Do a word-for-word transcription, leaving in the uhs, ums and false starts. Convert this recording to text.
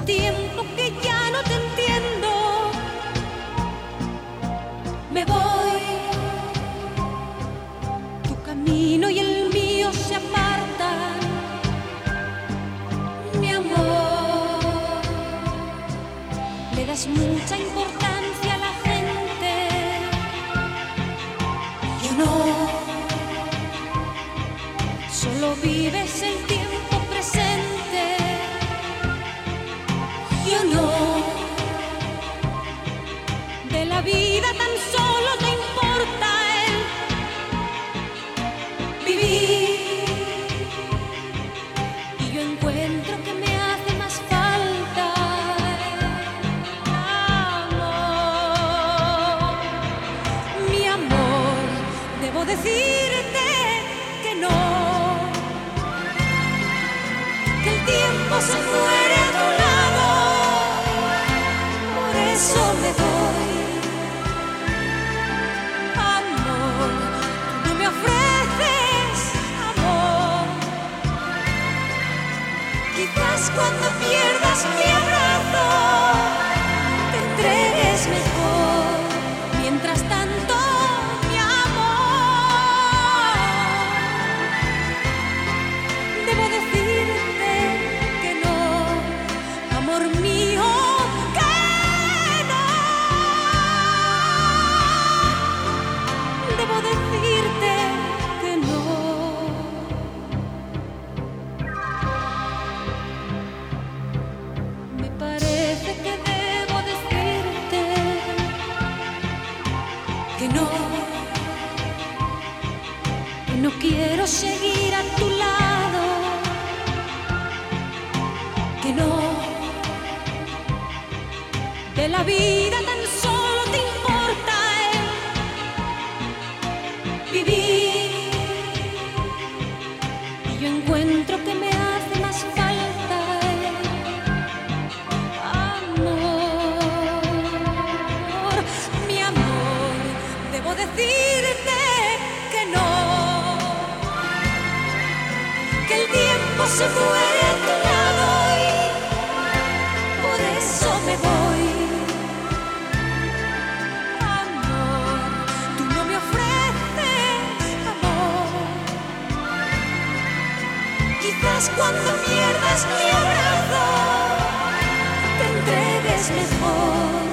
tiempo que ya no te entiendo. Me voy, tu camino y el mío se apartan. Mi amor, le das mucha importancia a la gente. Yo no, solo vives el tiempo presente. Yo no, de la vida tan solo te importa el vivir. Y yo encuentro que me hace más falta el amor. Mi amor, debo decirte que no, que el tiempo se muere a tu lado. Por eso me doy, amor, tú me ofreces amor. Quizás cuando pierdas mi abrazo te entregues mejor. Mientras tanto, mi amor, debo decirte que no, amor mío. Debo decirte que no. Me parece que debo decirte que no, que no quiero seguir a tu lado, que no, de la vida tan solo te importa vivir. Y yo encuentro que me hace más falta el amor. Mi amor, debo decirte que no, que el tiempo se muere a tu lado y por eso me voy. Quizás cuando pierdas mi abrazo te entregues mejor.